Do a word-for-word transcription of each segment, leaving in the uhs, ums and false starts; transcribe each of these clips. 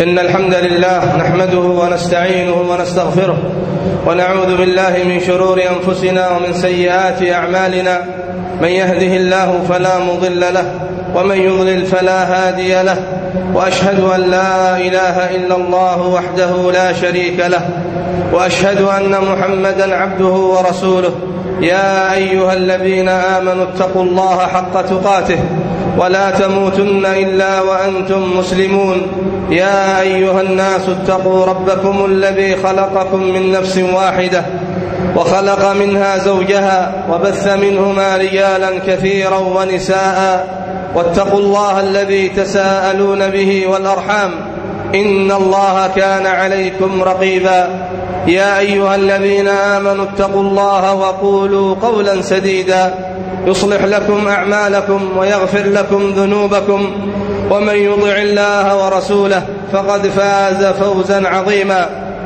إن الحمد لله نحمده ونستعينه ونستغفره ونعوذ بالله من شرور أنفسنا ومن سيئات أعمالنا. من يهده الله فلا مضل له ومن يضلل فلا هادي له، وأشهد أن لا إله إلا الله وحده لا شريك له، وأشهد أن محمدا عبده ورسوله. يا أيها الذين آمنوا اتقوا الله حق تقاته ولا تموتن إلا وأنتم مسلمون. يا أيها الناس اتقوا ربكم الذي خلقكم من نفس واحدة وخلق منها زوجها وبث منهما رجالا كثيرا ونساء، واتقوا الله الذي تساءلون به والأرحام إن الله كان عليكم رقيبا. يا أيها الذين آمنوا اتقوا الله وقولوا قولا سديدا يصلح لكم أعمالكم ويغفر لكم ذنوبكم، ومن يطع الله ورسوله فقد فاز فوزا عظيما.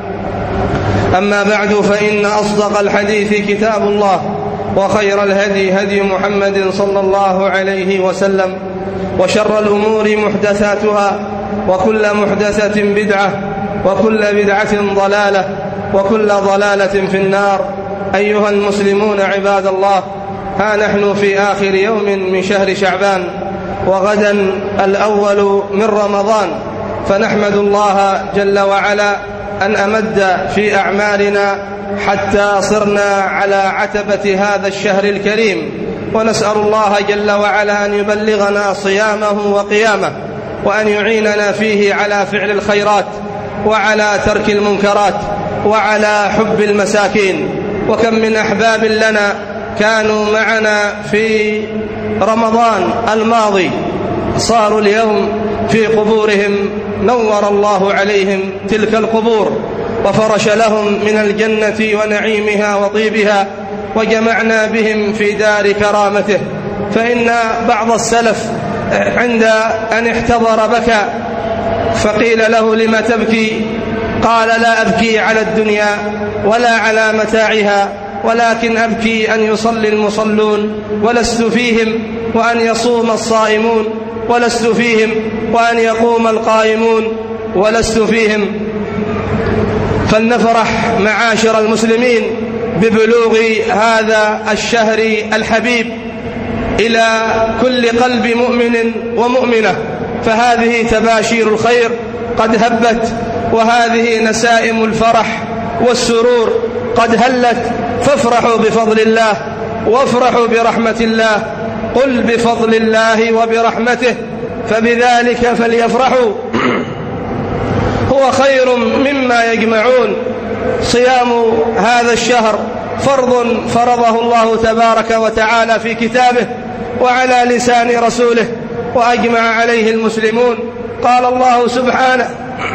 أما بعد، فإن أصدق الحديث كتاب الله، وخير الهدي هدي محمد صلى الله عليه وسلم، وشر الأمور محدثاتها، وكل محدثة بدعة، وكل بدعة ضلالة، وكل ضلالة في النار. أيها المسلمون عباد الله، ها نحن في آخر يوم من شهر شعبان، وغدا الأول من رمضان، فنحمد الله جل وعلا أن أمد في أعمالنا حتى صرنا على عتبة هذا الشهر الكريم، ونسأل الله جل وعلا أن يبلغنا صيامه وقيامه، وأن يعيننا فيه على فعل الخيرات وعلى ترك المنكرات وعلى حب المساكين. وكم من أحباب لنا كانوا معنا في رمضان الماضي صاروا اليوم في قبورهم، نور الله عليهم تلك القبور وفرش لهم من الجنة ونعيمها وطيبها، وجمعنا بهم في دار كرامته. فإن بعض السلف عند أن احتضر بكى، فقيل له: لم تبكي؟ قال: لا أبكي على الدنيا ولا على متاعها، ولكن أبكي أن يصلي المصلون ولست فيهم، وأن يصوم الصائمون ولست فيهم، وأن يقوم القائمون ولست فيهم. فلنفرح معاشر المسلمين ببلوغ هذا الشهر الحبيب إلى كل قلب مؤمن ومؤمنة، فهذه تباشير الخير قد هبت، وهذه نسائم الفرح والسرور قد هلت. فافرحوا بفضل الله وافرحوا برحمة الله. قل بفضل الله وبرحمته فبذلك فليفرحوا هو خير مما يجمعون. صيام هذا الشهر فرض فرضه الله تبارك وتعالى في كتابه وعلى لسان رسوله، وأجمع عليه المسلمون. قال الله سبحانه: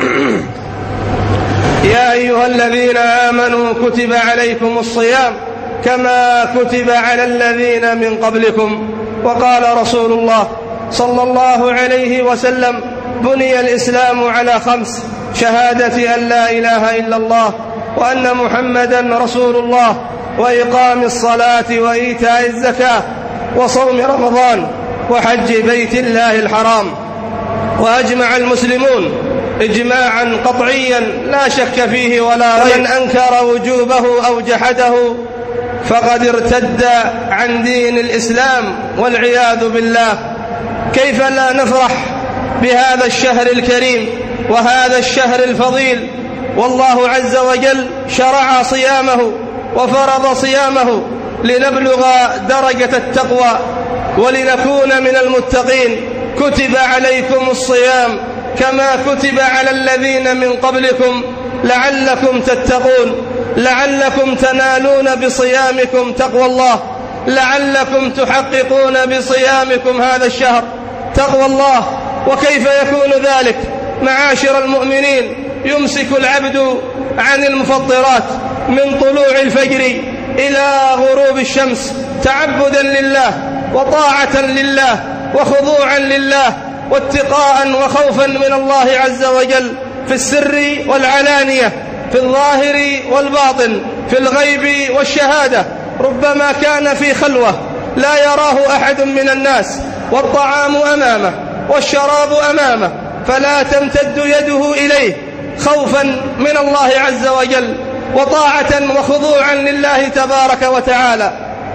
يا أيها الذين آمنوا كتب عليكم الصيام كما كتب على الذين من قبلكم. وقال رسول الله صلى الله عليه وسلم: بني الإسلام على خمس: شهادة أن لا إله إلا الله وأن محمدا رسول الله، وإقام الصلاة وإيتاء الزكاة وصوم رمضان وحج بيت الله الحرام. وأجمع المسلمون إجماعا قطعيا لا شك فيه ولا ريب، من أنكر وجوبه أو جحده فقد ارتد عن دين الإسلام والعياذ بالله. كيف لا نفرح بهذا الشهر الكريم وهذا الشهر الفضيل، والله عز وجل شرع صيامه وفرض صيامه لنبلغ درجة التقوى ولنكون من المتقين. كتب عليكم الصيام كما كتب على الذين من قبلكم لعلكم تتقون، لعلكم تنالون بصيامكم تقوى الله، لعلكم تحققون بصيامكم هذا الشهر تقوى الله. وكيف يكون ذلك معاشر المؤمنين؟ يمسك العبد عن المفطرات من طلوع الفجر إلى غروب الشمس تعبدا لله وطاعة لله وخضوعا لله واتقاء وخوفا من الله عز وجل، في السر والعلانية، في الظاهر والباطن، في الغيب والشهادة. ربما كان في خلوة لا يراه أحد من الناس، والطعام أمامه والشراب أمامه فلا تمتد يده إليه خوفا من الله عز وجل وطاعة وخضوعا لله تبارك وتعالى.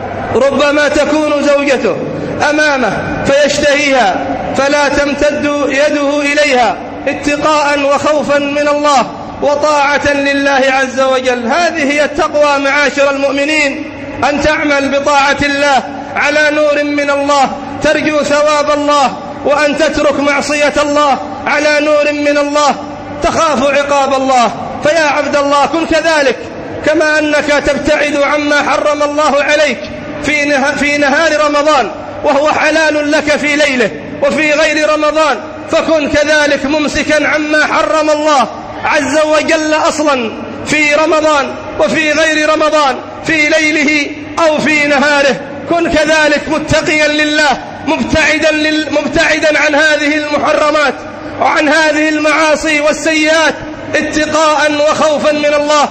ربما تكون زوجته أمامه فيشتهيها فلا تمتد يده إليها اتقاء وخوفا من الله وطاعة لله عز وجل. هذه هي التقوى معاشر المؤمنين، أن تعمل بطاعة الله على نور من الله ترجو ثواب الله، وأن تترك معصية الله على نور من الله تخاف عقاب الله. فيا عبد الله كن كذلك، كما أنك تبتعد عما حرم الله عليك في, نه في نهار رمضان وهو حلال لك في ليله وفي غير رمضان، فكن كذلك ممسكا عما حرم الله عز وجل أصلا في رمضان وفي غير رمضان في ليله أو في نهاره. كن كذلك متقيا لله مبتعدا, لل... مبتعدا عن هذه المحرمات وعن هذه المعاصي والسيئات اتقاء وخوفا من الله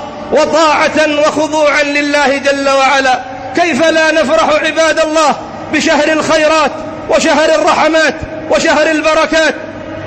وطاعة وخضوعا لله جل وعلا. كيف لا نفرح عباد الله بشهر الخيرات وشهر الرحمات وشهر البركات،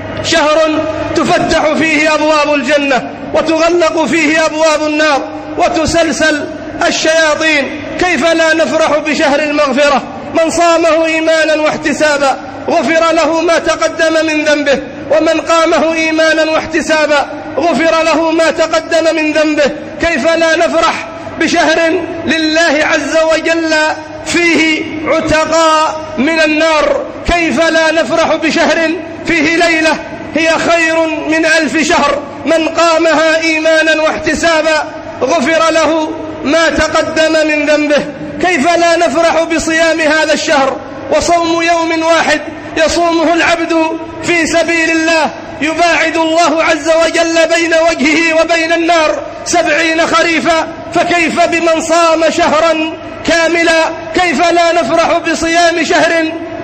شهر تفتح فيه أبواب الجنة وتغلق فيه أبواب النار وتسلسل الشياطين. كيف لا نفرح بشهر المغفرة؟ من صامه إيمانا واحتسابا غفر له ما تقدم من ذنبه، ومن قامه إيمانا واحتسابا غفر له ما تقدم من ذنبه. كيف لا نفرح بشهر لله عز وجل فيه عتقاء من النار؟ كيف لا نفرح بشهر فيه ليلة هي خير من ألف شهر من قامها إيمانا واحتسابا غفر له ما تقدم من ذنبه؟ كيف لا نفرح بصيام هذا الشهر وصوم يوم واحد يصومه العبد في سبيل الله يباعد الله عز وجل بين وجهه وبين النار سبعين خريفا؟ فكيف بمن صام شهرا كاملا؟ كيف لا نفرح بصيام شهر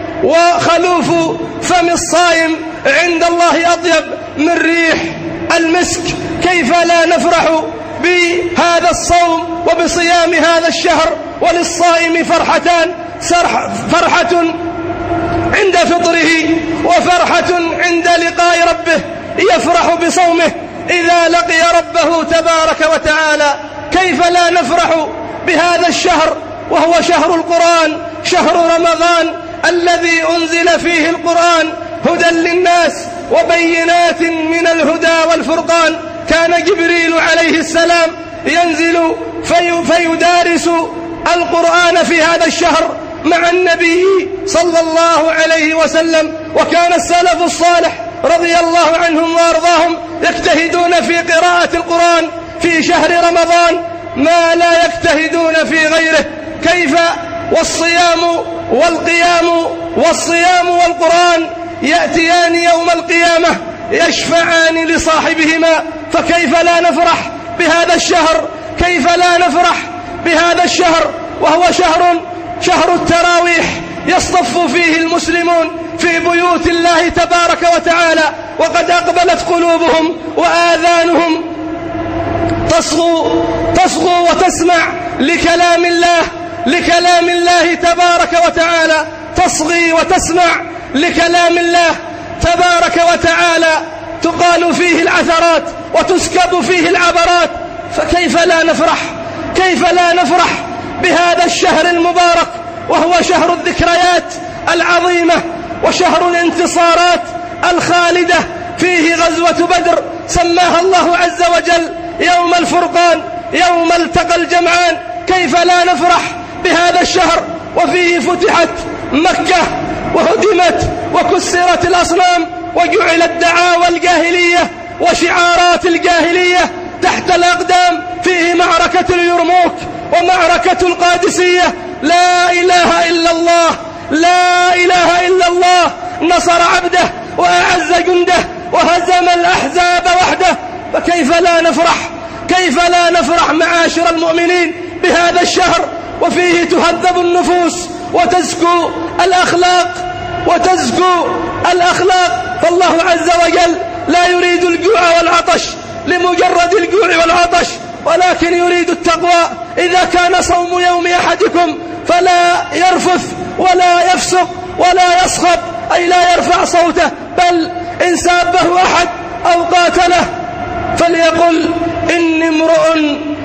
وخلوف فم الصائم عند الله أطيب من ريح المسك؟ كيف لا نفرح بهذا الصوم وبصيام هذا الشهر؟ وللصائم فرحتان، فرحة عند فطره وفرحة عند لقاء ربه، يفرح بصومه إذا لقي ربه تبارك وتعالى. كيف لا نفرح بهذا الشهر وهو شهر القرآن، شهر رمضان الذي أنزل فيه القرآن هدى للناس وبينات من الهدى والفرقان. كان جبريل عليه السلام ينزل في فيدارس القرآن في هذا الشهر مع النبي صلى الله عليه وسلم، وكان السلف الصالح رضي الله عنهم وارضاهم يجتهدون في قراءة القرآن في شهر رمضان ما لا يجتهدون في غيره. كيف والصيام والقيام والصيام والقرآن يأتيان يوم القيامة يشفعان لصاحبهما؟ فكيف لا نفرح بهذا الشهر؟ كيف لا نفرح بهذا الشهر وهو شهر شهر التراويح يصطف فيه المسلمون في بيوت الله تبارك وتعالى وقد أقبلت قلوبهم وآذانهم تصغو تصغو وتسمع لكلام الله لكلام الله تبارك وتعالى، تصغي وتسمع لكلام الله تبارك وتعالى، تقال فيه العثرات وتسكب فيه العبرات. فكيف لا نفرح كيف لا نفرح بهذا الشهر المبارك وهو شهر الذكريات العظيمة وشهر الانتصارات الخالدة؟ فيه غزوة بدر سماها الله عز وجل يوم الفرقان، يوم التقى الجمعان. كيف لا نفرح بهذا الشهر وفيه فتحت مكة وهدمت وكسرت الأصنام وجعلت دعاوى الجاهلية وشعارات الجاهلية تحت الأقدام؟ فيه معركة اليرموك ومعركة القادسية. لا إله إلا الله، لا إله إلا الله، نصر عبده وأعز جنده وهزم الأحزاب وحده. فكيف لا نفرح كيف لا نفرح معاشر المؤمنين بهذا الشهر وفيه تهذب النفوس وتزكو الأخلاق وتزكو الأخلاق؟ فالله عز وجل لا يريد الجوع والعطش لمجرد الجوع والعطش، ولكن يريد التقوى. إذا كان صوم يوم أحدكم فلا يرفث ولا يفسق ولا يصخب، أي لا يرفع صوته، بل إن سابه أحد أو قاتله فليقل إني امرؤ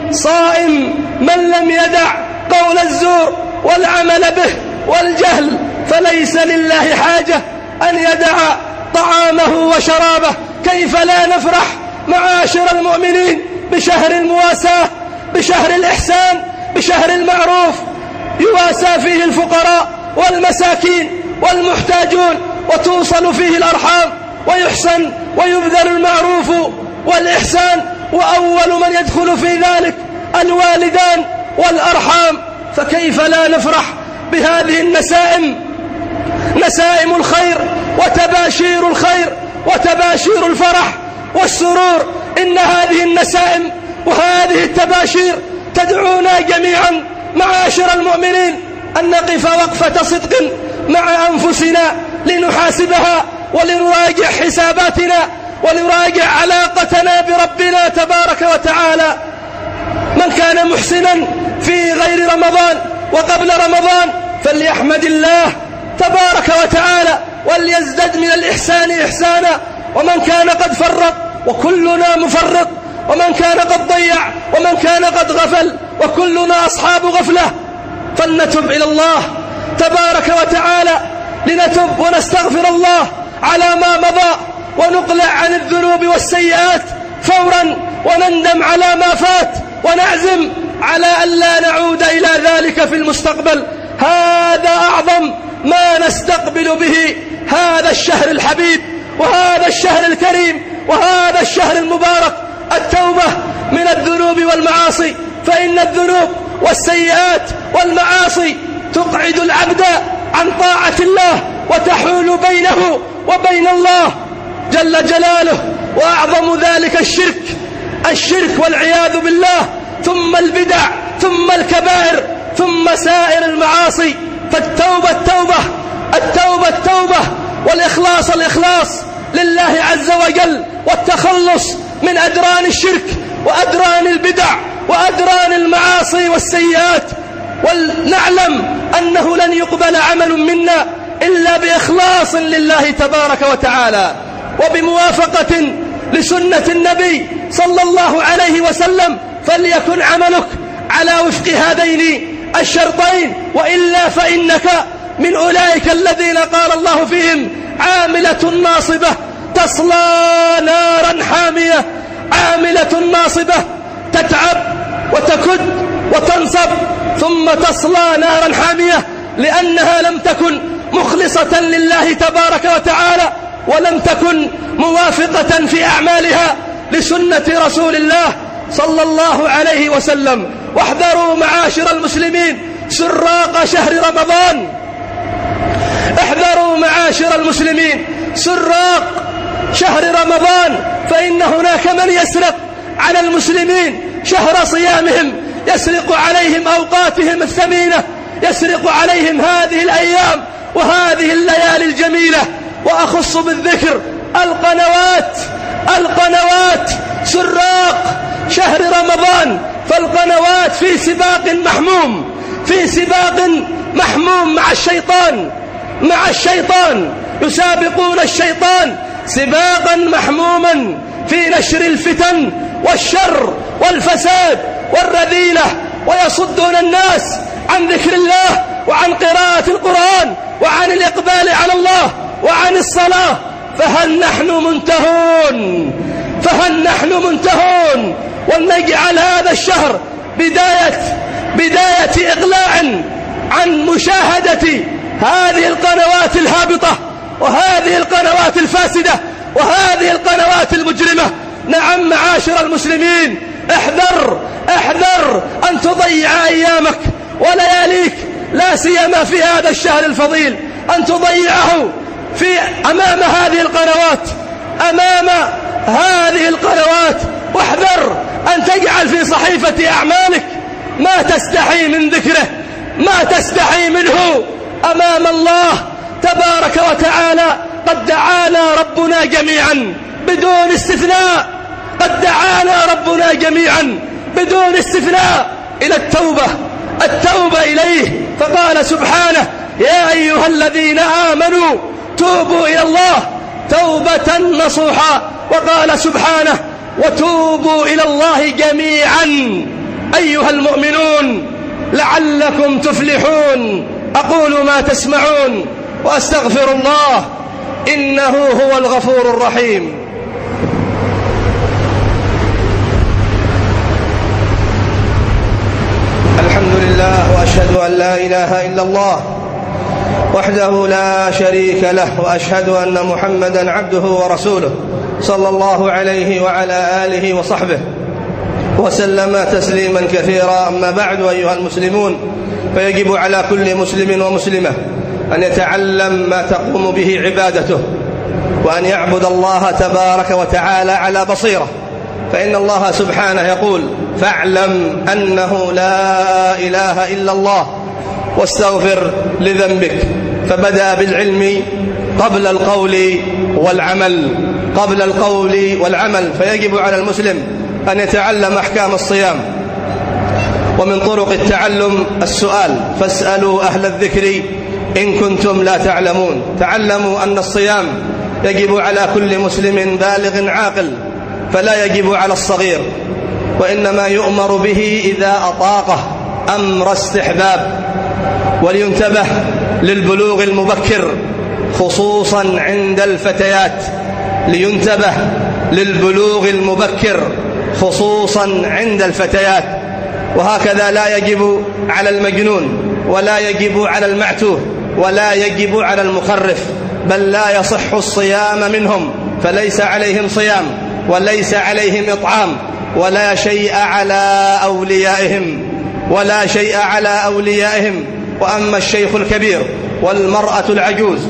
صائم من لم يدع قول الزور والعمل به والجهل فليس لله حاجة أن يدع طعامه وشرابه. كيف لا نفرح معاشر المؤمنين بشهر المواساة، بشهر الإحسان، بشهر المعروف يواسى فيه الفقراء والمساكين والمحتاجون وتوصل فيه الأرحام ويحسن ويبذل المعروف والإحسان، وأول من يدخل في ذلك الوالدان والأرحام. فكيف لا نفرح بهذه النسائم، نسائم الخير وتباشير الخير وتباشير الفرح والسرور. إن هذه النسائم وهذه التباشير تدعونا جميعا معاشر المؤمنين أن نقف وقفة صدق مع أنفسنا لنحاسبها ولنراجع حساباتنا ولنراجع علاقتنا بربنا تبارك وتعالى. من كان محسنا في غير رمضان وقبل رمضان فليحمد الله تبارك وتعالى وليزدد من الإحسان إحسانا، ومن كان قد فرط وكلنا مفرط، ومن كان قد ضيع ومن كان قد غفل وكلنا أصحاب غفلة فلنتب إلى الله تبارك وتعالى، لنتب ونستغفر الله على ما مضى ونقلع عن الذنوب والسيئات فورا ونندم على ما فات ونعزم على أن لا نعود إلى ذلك في المستقبل. هذا أعظم ما نستقبل به هذا الشهر الحبيب وهذا الشهر الكريم وهذا الشهر المبارك، التوبة من الذنوب والمعاصي، فإن الذنوب والسيئات والمعاصي تقعد العبد عن طاعة الله وتحول بينه وبين الله جل جلاله. وأعظم ذلك الشرك، الشرك والعياذ بالله، ثم البدع، ثم الكبائر، ثم سائر المعاصي. فالتوبة التوبة التوبة التوبة والإخلاص الإخلاص لله عز وجل، والتخلص من أدران الشرك وأدران البدع وأدران المعاصي والسيئات. ولنعلم أنه لن يقبل عمل منا إلا بإخلاص لله تبارك وتعالى وبموافقة لسنة النبي صلى الله عليه وسلم، فليكن عملك على وفق هذين الشرطين، وإلا فإنك من أولئك الذين قال الله فيهم عاملة ناصبة تصلى نارا حامية. عاملة ناصبة تتعب وتكد وتنصب ثم تصلى نارا حامية لأنها لم تكن مخلصة لله تبارك وتعالى ولم تكن موافقة في أعمالها لسنة رسول الله صلى الله عليه وسلم. واحذروا معاشر المسلمين سراق شهر رمضان، احذروا معاشر المسلمين سراق شهر رمضان، فإن هناك من يسرق على المسلمين شهر صيامهم، يسرق عليهم أوقاتهم الثمينة، يسرق عليهم هذه الأيام وهذه الليالي الجميلة. وأخص بالذكر القنوات، القنوات سراق شهر رمضان، فالقنوات في سباق محموم، في سباق محموم مع الشيطان، مع الشيطان يسابقون الشيطان سباقا محموما في نشر الفتن والشر والفساد والرذيلة، ويصدون الناس عن ذكر الله وعن قراءة القرآن وعن الإقبال على الله وعن الصلاة. فهل نحن منتهون؟ فهل نحن منتهون؟ ولنجعل هذا الشهر بداية بداية إقلاع عن مشاهدة هذه القنوات الهابطة وهذه القنوات الفاسدة وهذه القنوات المجرمة. نعم معاشر المسلمين، احذر احذر أن تضيع أيامك ولياليك، لا سيما في هذا الشهر الفضيل، أن تضيعه في أمام هذه القنوات، أمام هذه القنوات. واحذر أن تجعل في صحيفة أعمالك ما تستحي من ذكره، ما تستحي منه أمام الله تبارك وتعالى. قد دعانا ربنا جميعا بدون استثناء، قد دعانا ربنا جميعا بدون استثناء إلى التوبة، التوبة إليه، فقال سبحانه: يا أيها الذين آمنوا توبوا إلى الله توبة نصوحا. وقال سبحانه: وتوبوا إلى الله جميعا أيها المؤمنون لعلكم تفلحون. أقول ما تسمعون وأستغفر الله إنه هو الغفور الرحيم. الحمد لله، وأشهد أن لا إله إلا الله وحده لا شريك له، وأشهد أن محمدا عبده ورسوله صلى الله عليه وعلى آله وصحبه وسلم تسليما كثيرا. أما بعد، أيها المسلمون، فيجب على كل مسلم ومسلمة أن يتعلم ما تقوم به عبادته، وأن يعبد الله تبارك وتعالى على بصيرة. فإن الله سبحانه يقول: فاعلم أنه لا إله إلا الله واستغفر لذنبك. فبدأ بالعلم قبل القول والعمل قبل القول والعمل فيجب على المسلم أن يتعلم أحكام الصيام. ومن طرق التعلم السؤال: فاسألوا أهل الذكر إن كنتم لا تعلمون. تعلموا أن الصيام يجب على كل مسلم بالغ عاقل، فلا يجب على الصغير، وإنما يؤمر به إذا أطاقه أمر استحباب. ولينتبه للبلوغ المبكر خصوصا عند الفتيات لينتبه للبلوغ المبكر خصوصا عند الفتيات. وهكذا لا يجب على المجنون، ولا يجب على المعتوه، ولا يجب على المخرف، بل لا يصح الصيام منهم، فليس عليهم صيام وليس عليهم إطعام، ولا شيء على أوليائهم ولا شيء على أوليائهم. وأما الشيخ الكبير والمرأة العجوز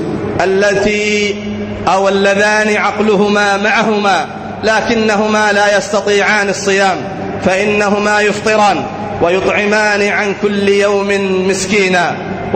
التي أو اللذان عقلهما معهما لكنهما لا يستطيعان الصيام، فإنهما يفطران ويطعمان عن كل يوم مسكينا.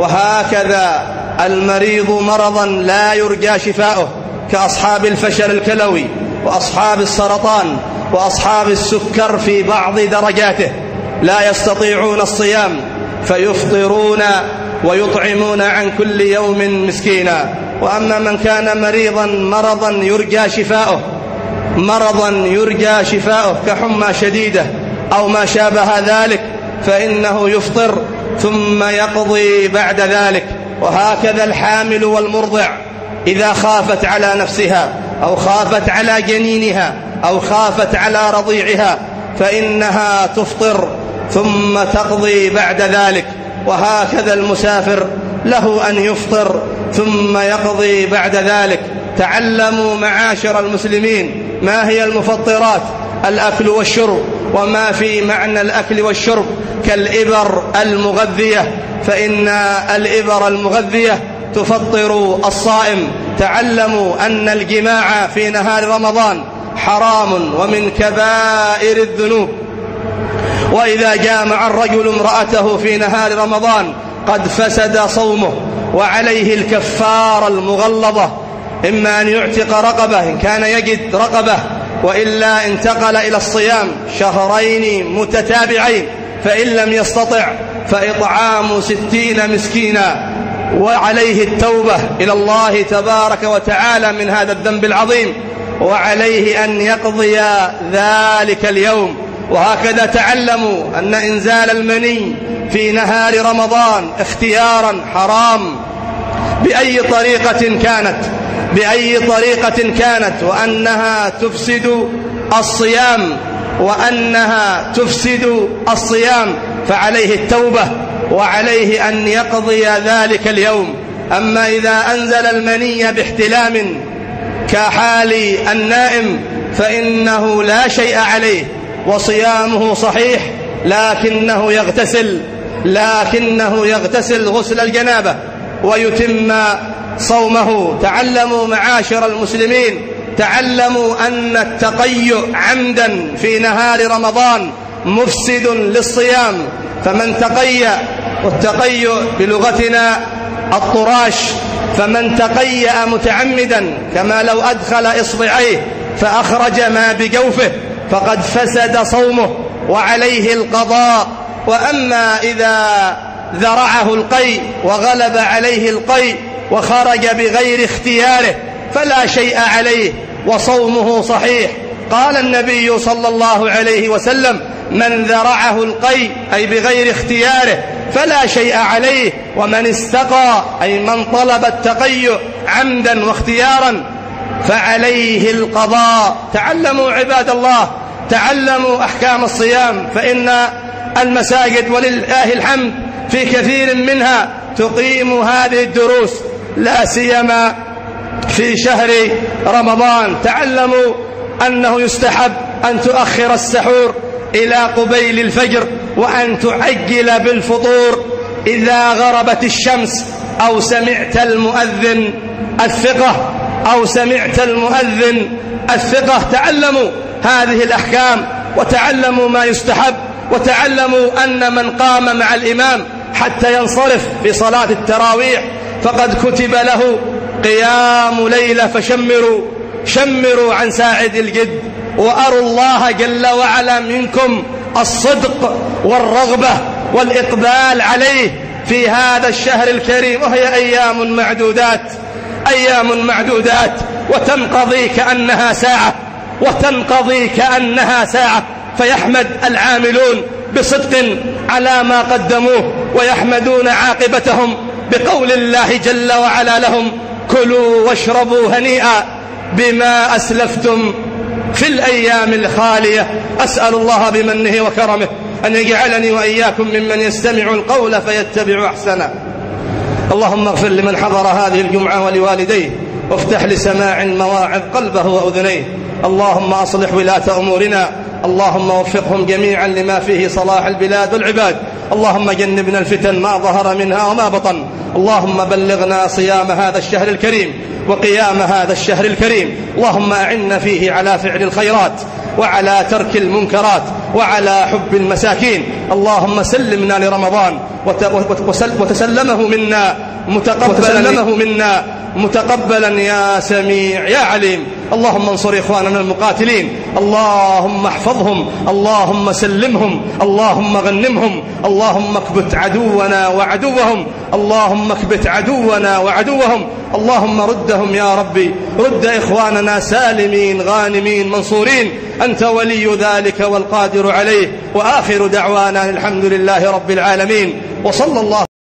وهكذا المريض مرضا لا يرجى شفاؤه كأصحاب الفشل الكلوي وأصحاب السرطان وأصحاب السكر في بعض درجاته لا يستطيعون الصيام، فيفطرون ويطعمون عن كل يوم مسكينا. وأما من كان مريضا مرضا يرجى شفاؤه مرضا يرجى شفاؤه كحمى شديدة أو ما شابه ذلك، فإنه يفطر ثم يقضي بعد ذلك. وهكذا الحامل والمرضع إذا خافت على نفسها أو خافت على جنينها أو خافت على رضيعها فإنها تفطر ثم تقضي بعد ذلك. وهكذا المسافر له أن يفطر ثم يقضي بعد ذلك. تعلموا معاشر المسلمين ما هي المفطرات: الأكل والشرب، وما في معنى الأكل والشرب كالإبر المغذية، فإن الإبر المغذية تفطر الصائم. تعلموا أن الجماع في نهار رمضان حرام ومن كبائر الذنوب، وإذا جامع الرجل امرأته في نهار رمضان قد فسد صومه، وعليه الكفارة المغلظة، إما أن يعتق رقبة إن كان يجد رقبة، وإلا انتقل إلى الصيام شهرين متتابعين، فإن لم يستطع فإطعام ستين مسكينا. وعليه التوبة إلى الله تبارك وتعالى من هذا الذنب العظيم، وعليه أن يقضي ذلك اليوم. وهكذا تعلموا أن إنزال المني في نهار رمضان اختيارا حرام بأي طريقة كانت بأي طريقة كانت وأنها تفسد الصيام وأنها تفسد الصيام فعليه التوبة وعليه أن يقضي ذلك اليوم. أما إذا أنزل المني باحتلام كحال النائم فإنه لا شيء عليه وصيامه صحيح، لكنه يغتسل لكنه يغتسل غسل الجنابة ويتم صومه. تعلموا معاشر المسلمين، تعلموا أن التقيؤ عمدا في نهار رمضان مفسد للصيام. فمن تقيأ، والتقيؤ بلغتنا الطراش، فمن تقيأ متعمدا كما لو أدخل إصبعيه فأخرج ما بجوفه فقد فسد صومه وعليه القضاء. وأما إذا ذرعه القيء وغلب عليه القيء وخرج بغير اختياره فلا شيء عليه وصومه صحيح. قال النبي صلى الله عليه وسلم: من ذرعه القي أي بغير اختياره فلا شيء عليه، ومن استقى أي من طلب التقي عمدا واختيارا فعليه القضاء. تعلموا عباد الله، تعلموا أحكام الصيام، فإن المساجد ولله الحمد في كثير منها تقيم هذه الدروس، لا سيما في شهر رمضان. تعلموا أنه يستحب أن تؤخر السحور إلى قبيل الفجر، وأن تعجل بالفطور إذا غربت الشمس أو سمعت المؤذن الثقة أو سمعت المؤذن الثقة. تعلموا هذه الأحكام، وتعلموا ما يستحب، وتعلموا أن من قام مع الإمام حتى ينصرف في صلاة التراويح فقد كتب له قيام ليلة، فشمروا شمروا عن ساعد الجد، وأروا الله جل وعلا منكم الصدق والرغبة والإقبال عليه في هذا الشهر الكريم، وهي أيام معدودات أيام معدودات وتنقضي كأنها ساعة وتنقضي كأنها ساعة فيحمد العاملون بصدق على ما قدموه، ويحمدون عاقبتهم بقول الله جل وعلا لهم: كلوا واشربوا هنيئا بما أسلفتم في الأيام الخالية. أسأل الله بمنه وكرمه أن يجعلني وإياكم ممن يستمع القول فيتبع أحسنه. اللهم اغفر لمن حضر هذه الجمعة ولوالديه، وافتح لسماع المواعظ قلبه وأذنيه. اللهم أصلح ولاة أمورنا، اللهم وفقهم جميعا لما فيه صلاح البلاد والعباد. اللهم جنبنا الفتن ما ظهر منها وما بطن. اللهم بلغنا صيام هذا الشهر الكريم وقيام هذا الشهر الكريم. اللهم أعنا فيه على فعل الخيرات وعلى ترك المنكرات وعلى حب المساكين. اللهم سلمنا لرمضان وتسلمه منا متقبلا منا متقبلا يا سميع يا عليم. اللهم انصر إخواننا المقاتلين، اللهم احفظهم، اللهم سلمهم، اللهم غنمهم، اللهم اكبت عدونا وعدوهم، اللهم اكبت عدونا وعدوهم، اللهم ردهم يا ربي، رد إخواننا سالمين غانمين منصورين، أنت ولي ذلك والقادر عليه. وآخر دعوانا الحمد لله رب العالمين، وصلى الله